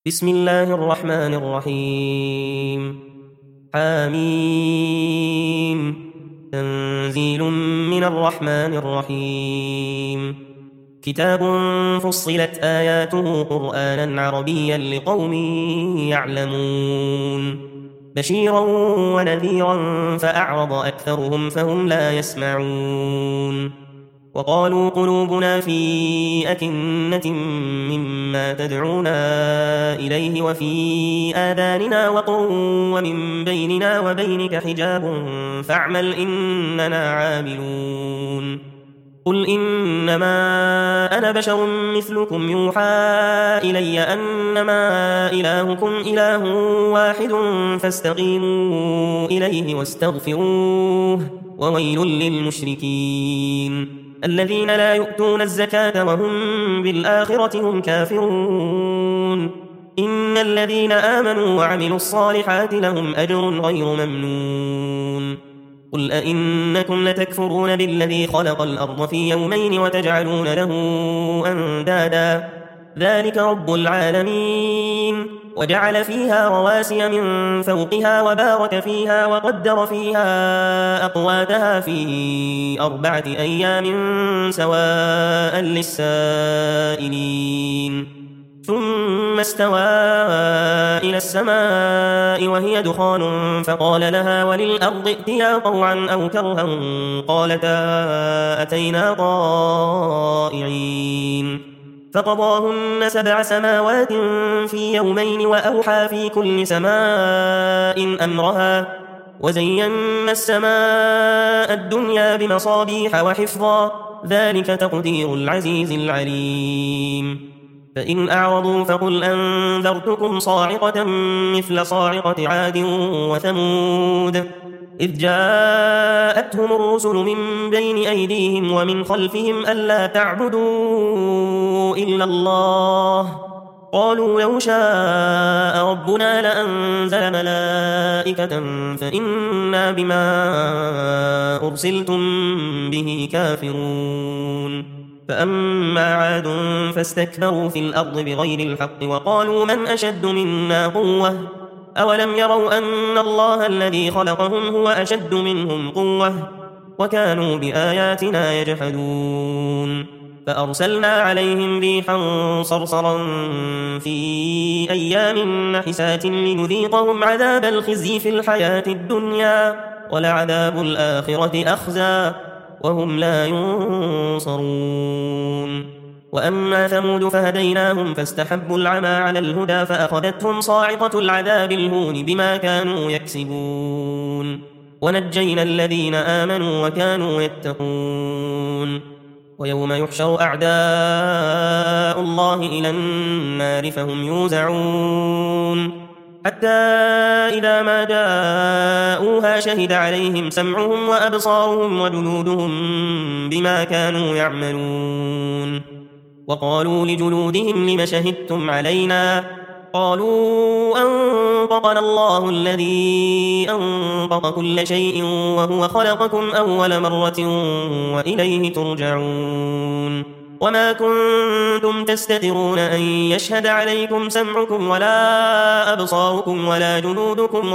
بسم الله الرحمن الرحيم. حميم. تنزيل من الرحمن الرحيم. كتاب فصلت آياته قرآنا عربيا لقوم يعلمون. بشيرا ونذيرا فأعرض أكثرهم فهم لا يسمعون. وقالوا قلوبنا في أكنة مما تدعونا إليه وفي آذاننا وقر ومن بيننا وبينك حجاب فاعمل إننا عاملون. قل إنما أنا بشر مثلكم يوحى إلي أنما إلهكم إله واحد فاستقيموا إليه واستغفروه وويل للمشركين الذين لا يؤتون الزكاة وهم بالآخرة هم كافرون. إن الذين آمنوا وعملوا الصالحات لهم أجر غير ممنون. قل أئنكم لتكفرون بالذي خلق الأرض في يومين وتجعلون له أندادا ذلك رب العالمين وجعل فيها رواسي من فوقها وبارك فيها وقدر فيها أقواتها في 4 أيام سواء للسائلين ثم استوى إلى السماء وهي دخان فقال لها وللأرض ائتيا طوعا أو كرها قالتا أتينا طائعين فقضاهن 7 سماوات في يومين وأوحى في كل سماء أمرها وزينا السماء الدنيا بمصابيح وحفظا ذلك تقدير العزيز العليم. فإن أعرضوا فقل أنذرتكم صاعقة مثل صاعقة عاد وثمود إذ جاءتهم الرسل من بين أيديهم ومن خلفهم ألا تعبدوا إلا الله قالوا لو شاء ربنا لأنزل ملائكة فإنا بما أرسلتم به كافرون. فأما عاد فاستكبروا في الأرض بغير الحق وقالوا من أشد منا قوة أولم يروا أن الله الذي خلقهم هو أشد منهم قوة وكانوا بآياتنا يجحدون. فأرسلنا عليهم ريحا صرصرا في أيام نحسات لنذيقهم عذاب الخزي في الحياة الدنيا ولعذاب الآخرة أخزى وهم لا ينصرون. وأما ثمود فهديناهم فاستحبوا العمى على الهدى فأخذتهم صاعقة العذاب الهون بما كانوا يكسبون ونجينا الذين آمنوا وكانوا يتقون. ويوم يحشر أعداء الله إلى النار فهم يوزعون حتى إذا ما جاءوها شهد عليهم سمعهم وأبصارهم وجلودهم بما كانوا يعملون. وقالوا لجلودهم لم شهدتم علينا قالوا أنطقنا الله الذي أنطق كل شيء وهو خلقكم أول مرة وإليه ترجعون. وما كنتم تستترون أن يشهد عليكم سمعكم ولا أبصاركم ولا جلودكم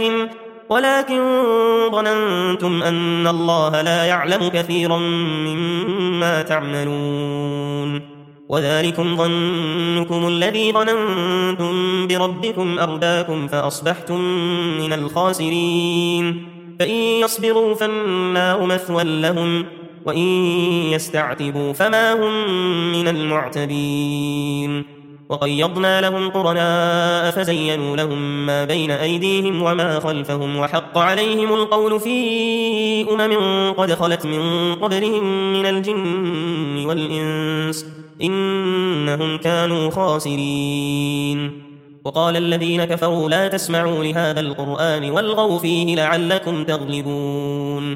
ولكن ظننتم أن الله لا يعلم كثيرا مما تعملون. وذلكم ظنكم الذي ظننتم بربكم أرداكم فأصبحتم من الخاسرين. فإن يصبروا فالنار مثوى لهم وإن يستعتبوا فما هم من المعتبين. وقيضنا لهم قرناء فزينوا لهم ما بين أيديهم وما خلفهم وحق عليهم القول في قد خلت من قبلهم من الجن والإنس إنهم كانوا خاسرين. وقال الذين كفروا لا تسمعوا لهذا القرآن والغوا فيه لعلكم تغلبون.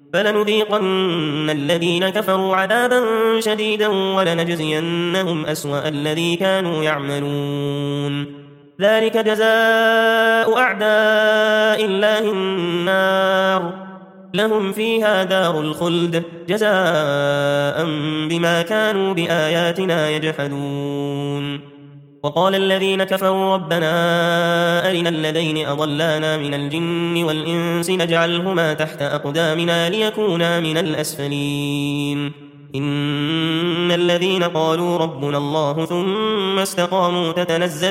فلنذيقن الذين كفروا عذابا شديدا ولنجزينهم أسوأ الذي كانوا يعملون. ذلك جزاء أعداء الله النار لهم فيها دار الخلد جزاء بما كانوا بآياتنا يجحدون. وقال الذين كفروا ربنا أرنا الذين أضلانا من الجن والإنس نجعلهما تحت أقدامنا ليكونا من الأسفلين إن الذين قالوا ربنا الله ثم استقاموا تتنزل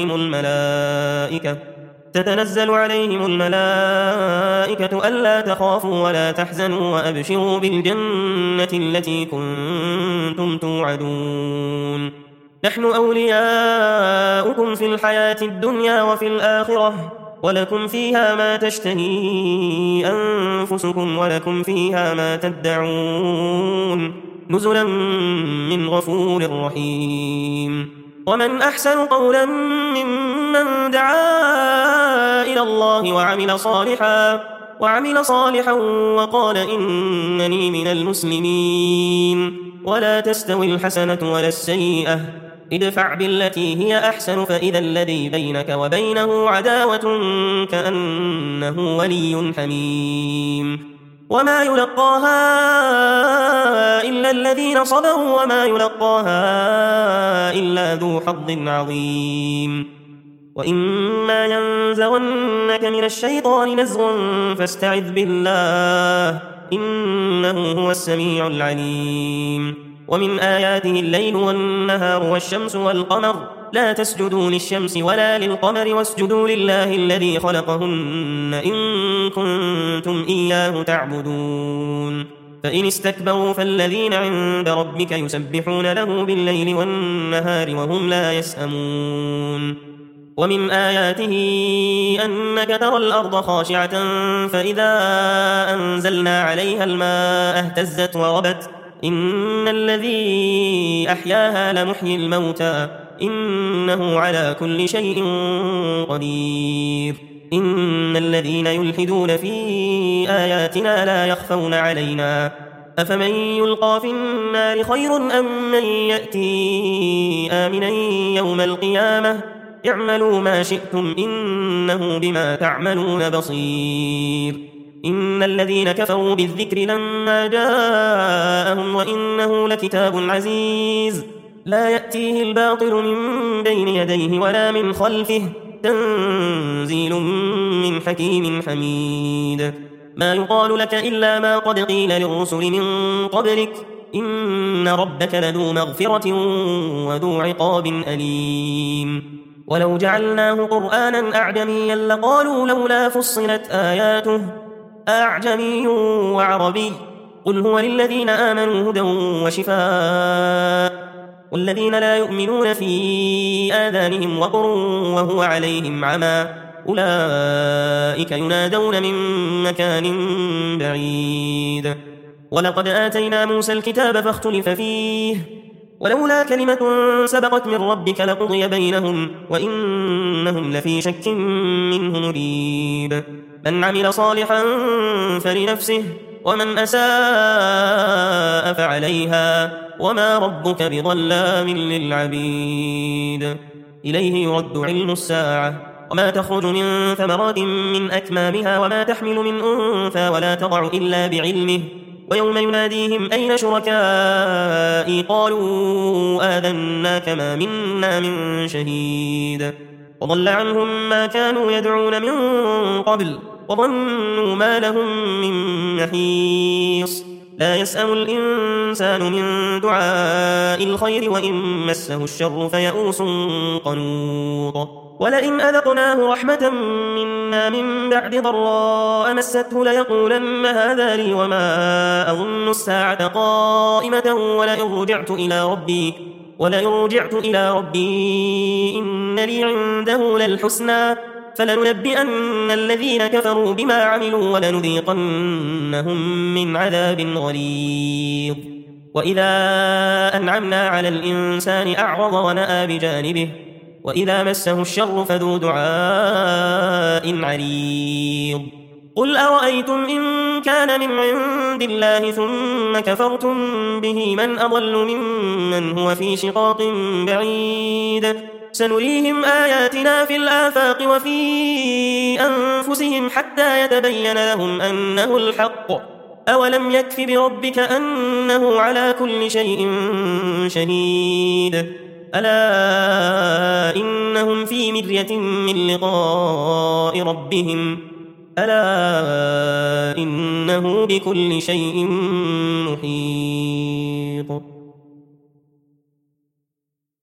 عليهم الملائكة ألا تخافوا ولا تحزنوا وأبشروا بالجنة التي كنتم توعدون نحن أولياؤكم في الحياة الدنيا وفي الآخرة ولكم فيها ما تشتهي أنفسكم ولكم فيها ما تدعون نزلا من غفور رحيم ومن أحسن قولا ممن دعا إلى الله وعمل صالحا وقال إنني من المسلمين ولا تستوي الحسنة ولا السيئة ادفع بالتي هي أحسن فإذا الذي بينك وبينه عداوة كأنه ولي حميم وما يلقاها إلا الذين صبروا وما يلقاها إلا ذو حظ عظيم وإما ينزغنك من الشيطان نزغ فاستعذ بالله إنه هو السميع العليم ومن آياته الليل والنهار والشمس والقمر لا تسجدوا للشمس ولا للقمر واسجدوا لله الذي خلقهن إن كنتم إياه تعبدون فإن استكبروا فالذين عند ربك يسبحون له بالليل والنهار وهم لا يسأمون ومن آياته أنك ترى الأرض خاشعة فإذا أنزلنا عليها الماء اهتزت وربت إن الذي أحياها لمحيي الموتى إنه على كل شيء قدير إن الذين يلحدون في آياتنا لا يخفون علينا أفمن يلقى في النار خير أم من يأتي آمنا يوم القيامة اعملوا ما شئتم إنه بما تعملون بصير إن الذين كفروا بالذكر لما جاءهم وإنه لكتاب عزيز لا يأتيه الباطل من بين يديه ولا من خلفه تنزيل من حكيم حميد ما يقال لك إلا ما قد قيل للرسل من قبلك إن ربك لذو مغفرة وذو عقاب أليم ولو جعلناه قرآنا أعجميا لقالوا لولا فصلت آياته أعجمي وعربي قل هو للذين آمنوا هدى وشفاء والذين لا يؤمنون في آذانهم وقر وهو عليهم عمى أولئك ينادون من مكان بعيد ولقد آتينا موسى الكتاب فاختلف فيه ولولا كلمة سبقت من ربك لقضي بينهم وإنهم لفي شك منه مريب من عمل صالحا فلنفسه ومن أساء فعليها وما ربك بظلام للعبيد إليه يرد علم الساعة وما تخرج من ثمرات من أكمامها وما تحمل من أنثى ولا تضع إلا بعلمه ويوم يناديهم أين شركائي قالوا آذناك ما منا من شهيد وضل عنهم ما كانوا يدعون من قبل وظنوا ما لهم من محيص لا يسأم الإنسان من دعاء الخير وإن مسه الشر فيئوس قنوط ولئن أذقناه رحمة منا من بعد ضراء مسته ليقولن هذا لي وما أظن الساعة قائمة ولئن رجعت إلى ربي إن لي عنده للحسنى فلننبئن الذين كفروا بما عملوا ولنذيقنهم من عذاب غليظ وإذا أنعمنا على الإنسان أعرض ونأى بجانبه وإذا مسه الشر فذو دعاء عريض قل أرأيتم إن كان من عند الله ثم كفرتم به من أضل ممن هو في شقاق بعيد سنريهم آياتنا في الآفاق وفي أنفسهم حتى يتبين لهم أنه الحق أولم يكف بربك أنه على كل شيء شهيد ألا إنهم في مرية من لقاء ربهم ألا إنه بكل شيء محيط